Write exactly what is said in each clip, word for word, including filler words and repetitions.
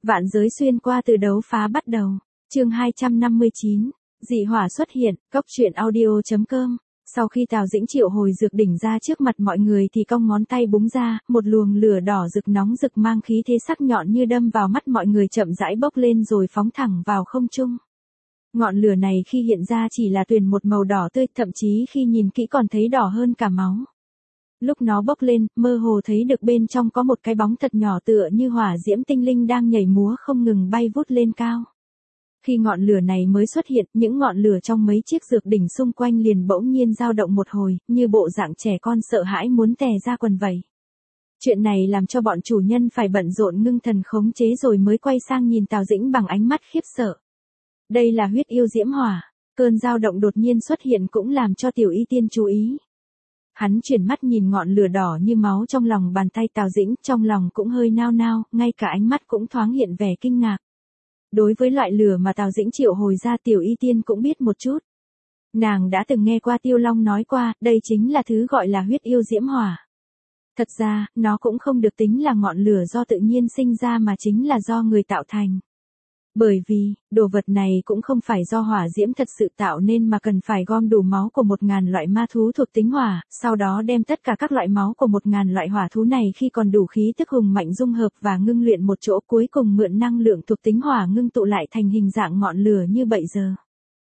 Vạn giới xuyên qua từ đấu phá bắt đầu. Chương hai trăm năm mươi chín, dị hỏa xuất hiện, cốc truyện audio chấm com. Sau khi Tào Dĩnh triệu hồi dược đỉnh ra trước mặt mọi người thì cong ngón tay búng ra, một luồng lửa đỏ rực nóng rực mang khí thế sắc nhọn như đâm vào mắt mọi người chậm rãi bốc lên rồi phóng thẳng vào không trung. Ngọn lửa này khi hiện ra chỉ là tuyền một màu đỏ tươi, thậm chí khi nhìn kỹ còn thấy đỏ hơn cả máu. Lúc nó bốc lên, mơ hồ thấy được bên trong có một cái bóng thật nhỏ tựa như hỏa diễm tinh linh đang nhảy múa không ngừng bay vút lên cao. Khi ngọn lửa này mới xuất hiện, những ngọn lửa trong mấy chiếc dược đỉnh xung quanh liền bỗng nhiên dao động một hồi, như bộ dạng trẻ con sợ hãi muốn tè ra quần vậy. Chuyện này làm cho bọn chủ nhân phải bận rộn ngưng thần khống chế rồi mới quay sang nhìn Tào Dĩnh bằng ánh mắt khiếp sợ. Đây là huyết yêu diễm hỏa, cơn dao động đột nhiên xuất hiện cũng làm cho Tiểu Y Tiên chú ý. Hắn chuyển mắt nhìn ngọn lửa đỏ như máu trong lòng bàn tay Tào Dĩnh, trong lòng cũng hơi nao nao, ngay cả ánh mắt cũng thoáng hiện vẻ kinh ngạc. Đối với loại lửa mà Tào Dĩnh triệu hồi ra Tiểu Y Tiên cũng biết một chút. Nàng đã từng nghe qua Tiêu Long nói qua, đây chính là thứ gọi là huyết yêu diễm hỏa. Thật ra, nó cũng không được tính là ngọn lửa do tự nhiên sinh ra mà chính là do người tạo thành. Bởi vì, đồ vật này cũng không phải do hỏa diễm thật sự tạo nên mà cần phải gom đủ máu của một ngàn loại ma thú thuộc tính hỏa, sau đó đem tất cả các loại máu của một ngàn loại hỏa thú này khi còn đủ khí tức hùng mạnh dung hợp và ngưng luyện một chỗ, cuối cùng mượn năng lượng thuộc tính hỏa ngưng tụ lại thành hình dạng ngọn lửa như bây giờ.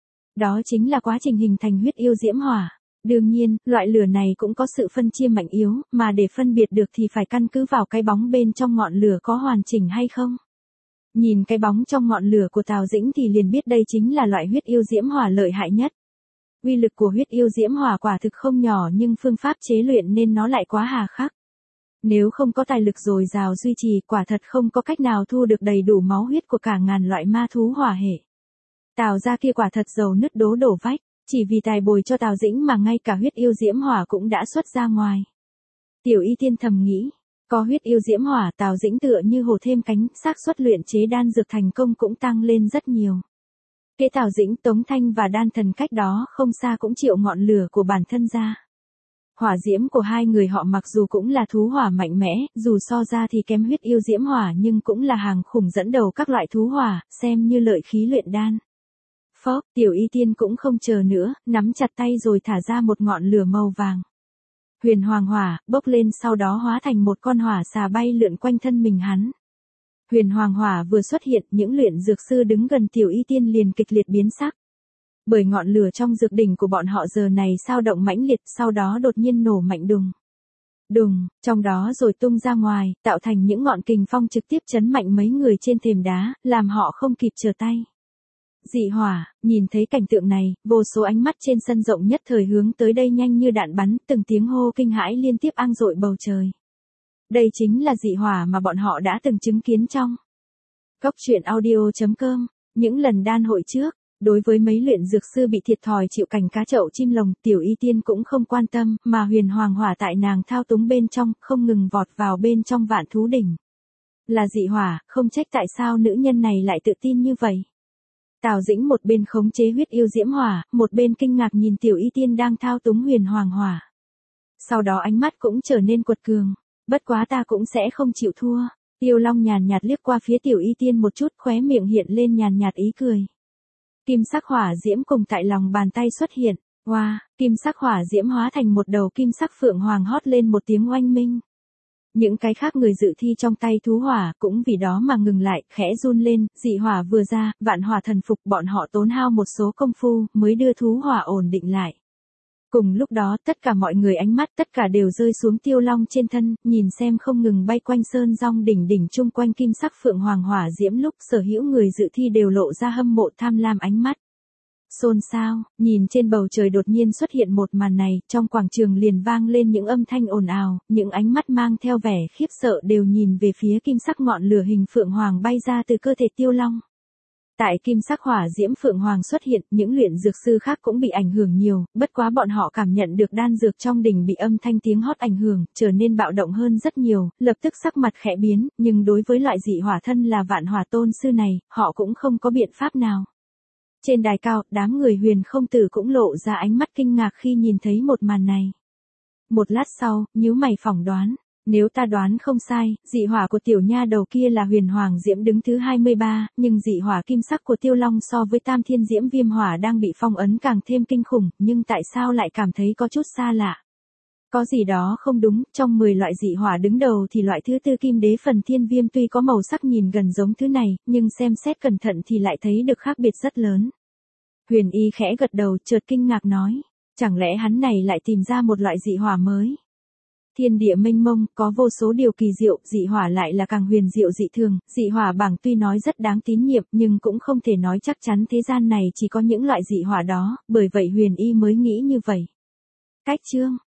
Đó chính là quá trình hình thành huyết yêu diễm hỏa. Đương nhiên, loại lửa này cũng có sự phân chia mạnh yếu, mà để phân biệt được thì phải căn cứ vào cái bóng bên trong ngọn lửa có hoàn chỉnh hay không. Nhìn cái bóng trong ngọn lửa của Tào Dĩnh thì liền biết đây chính là loại huyết yêu diễm hỏa lợi hại nhất. Uy lực của huyết yêu diễm hỏa quả thực không nhỏ nhưng phương pháp chế luyện nên nó lại quá hà khắc. Nếu không có tài lực dồi dào duy trì, quả thật không có cách nào thu được đầy đủ máu huyết của cả ngàn loại ma thú hỏa hệ. Tào gia kia quả thật giàu nứt đố đổ vách, chỉ vì tài bồi cho Tào Dĩnh mà ngay cả huyết yêu diễm hỏa cũng đã xuất ra ngoài. Tiểu Y Tiên thầm nghĩ. Có huyết yêu diễm hỏa, Tào Dĩnh tựa như hổ thêm cánh, xác suất luyện chế đan dược thành công cũng tăng lên rất nhiều. Kế Tào Dĩnh, Tống Thanh và Đan Thần cách đó không xa cũng chịu ngọn lửa của bản thân ra. Hỏa diễm của hai người họ mặc dù cũng là thú hỏa mạnh mẽ, dù so ra thì kém huyết yêu diễm hỏa nhưng cũng là hàng khủng dẫn đầu các loại thú hỏa, xem như lợi khí luyện đan. Phốc, Tiểu Y Tiên cũng không chờ nữa, nắm chặt tay rồi thả ra một ngọn lửa màu vàng. Huyền hoàng hỏa, bốc lên sau đó hóa thành một con hỏa xà bay lượn quanh thân mình hắn. Huyền hoàng hỏa vừa xuất hiện, những luyện dược sư đứng gần Tiểu Y Tiên liền kịch liệt biến sắc. Bởi ngọn lửa trong dược đỉnh của bọn họ giờ này sao động mãnh liệt, sau đó đột nhiên nổ mạnh đùng. Đùng, trong đó rồi tung ra ngoài, tạo thành những ngọn kình phong trực tiếp chấn mạnh mấy người trên thềm đá, làm họ không kịp trở tay. Dị hỏa, nhìn thấy cảnh tượng này, vô số ánh mắt trên sân rộng nhất thời hướng tới đây nhanh như đạn bắn, từng tiếng hô kinh hãi liên tiếp ang dội bầu trời. Đây chính là dị hỏa mà bọn họ đã từng chứng kiến trong cốc truyện audio chấm com. Những lần đan hội trước, đối với mấy luyện dược sư bị thiệt thòi chịu cảnh cá chậu chim lồng, Tiểu Y Tiên cũng không quan tâm, mà huyền hoàng hỏa tại nàng thao túng bên trong, không ngừng vọt vào bên trong vạn thú đỉnh. Là dị hỏa, không trách tại sao nữ nhân này lại tự tin như vậy. Tào Dĩnh một bên khống chế huyết yêu diễm hỏa, một bên kinh ngạc nhìn Tiểu Y Tiên đang thao túng huyền hoàng hỏa. Sau đó ánh mắt cũng trở nên quật cường. Bất quá ta cũng sẽ không chịu thua. Tiêu Long nhàn nhạt liếc qua phía Tiểu Y Tiên một chút, khóe miệng hiện lên nhàn nhạt ý cười. Kim sắc hỏa diễm cùng tại lòng bàn tay xuất hiện. Wow, kim sắc hỏa diễm hóa thành một đầu kim sắc phượng hoàng hót lên một tiếng oanh minh. Những cái khác người dự thi trong tay thú hỏa cũng vì đó mà ngừng lại, khẽ run lên, dị hỏa vừa ra, vạn hỏa thần phục, bọn họ tốn hao một số công phu mới đưa thú hỏa ổn định lại. Cùng lúc đó tất cả mọi người ánh mắt tất cả đều rơi xuống Tiêu Long trên thân, nhìn xem không ngừng bay quanh sơn rong đỉnh đỉnh chung quanh kim sắc phượng hoàng hỏa diễm lúc sở hữu người dự thi đều lộ ra hâm mộ tham lam ánh mắt. Xôn xao, nhìn trên bầu trời đột nhiên xuất hiện một màn này, trong quảng trường liền vang lên những âm thanh ồn ào, những ánh mắt mang theo vẻ khiếp sợ đều nhìn về phía kim sắc ngọn lửa hình phượng hoàng bay ra từ cơ thể Tiêu Long. Tại kim sắc hỏa diễm phượng hoàng xuất hiện, những luyện dược sư khác cũng bị ảnh hưởng nhiều, bất quá bọn họ cảm nhận được đan dược trong đỉnh bị âm thanh tiếng hót ảnh hưởng, trở nên bạo động hơn rất nhiều, lập tức sắc mặt khẽ biến, nhưng đối với loại dị hỏa thân là vạn hỏa tôn sư này, họ cũng không có biện pháp nào. Trên đài cao, đám người Huyền Không Tử cũng lộ ra ánh mắt kinh ngạc khi nhìn thấy một màn này. Một lát sau, nhíu mày phỏng đoán, Nếu ta đoán không sai, dị hỏa của tiểu nha đầu kia là huyền hoàng diễm đứng thứ hai mươi ba, nhưng dị hỏa kim sắc của tiêu long so với tam thiên diễm viêm hỏa đang bị phong ấn càng thêm kinh khủng, nhưng tại sao lại cảm thấy có chút xa lạ? Có gì đó không đúng, trong mười loại dị hỏa đứng đầu thì loại thứ tư kim đế phần thiên viêm tuy có màu sắc nhìn gần giống thứ này, nhưng xem xét cẩn thận thì lại thấy được khác biệt rất lớn. Huyền Y khẽ gật đầu, chợt kinh ngạc nói, chẳng lẽ hắn này lại tìm ra một loại dị hỏa mới? Thiên địa mênh mông, có vô số điều kỳ diệu, dị hỏa lại là càng huyền diệu dị thường, dị hỏa bảng tuy nói rất đáng tín nhiệm nhưng cũng không thể nói chắc chắn thế gian này chỉ có những loại dị hỏa đó, bởi vậy Huyền Y mới nghĩ như vậy. Cách chương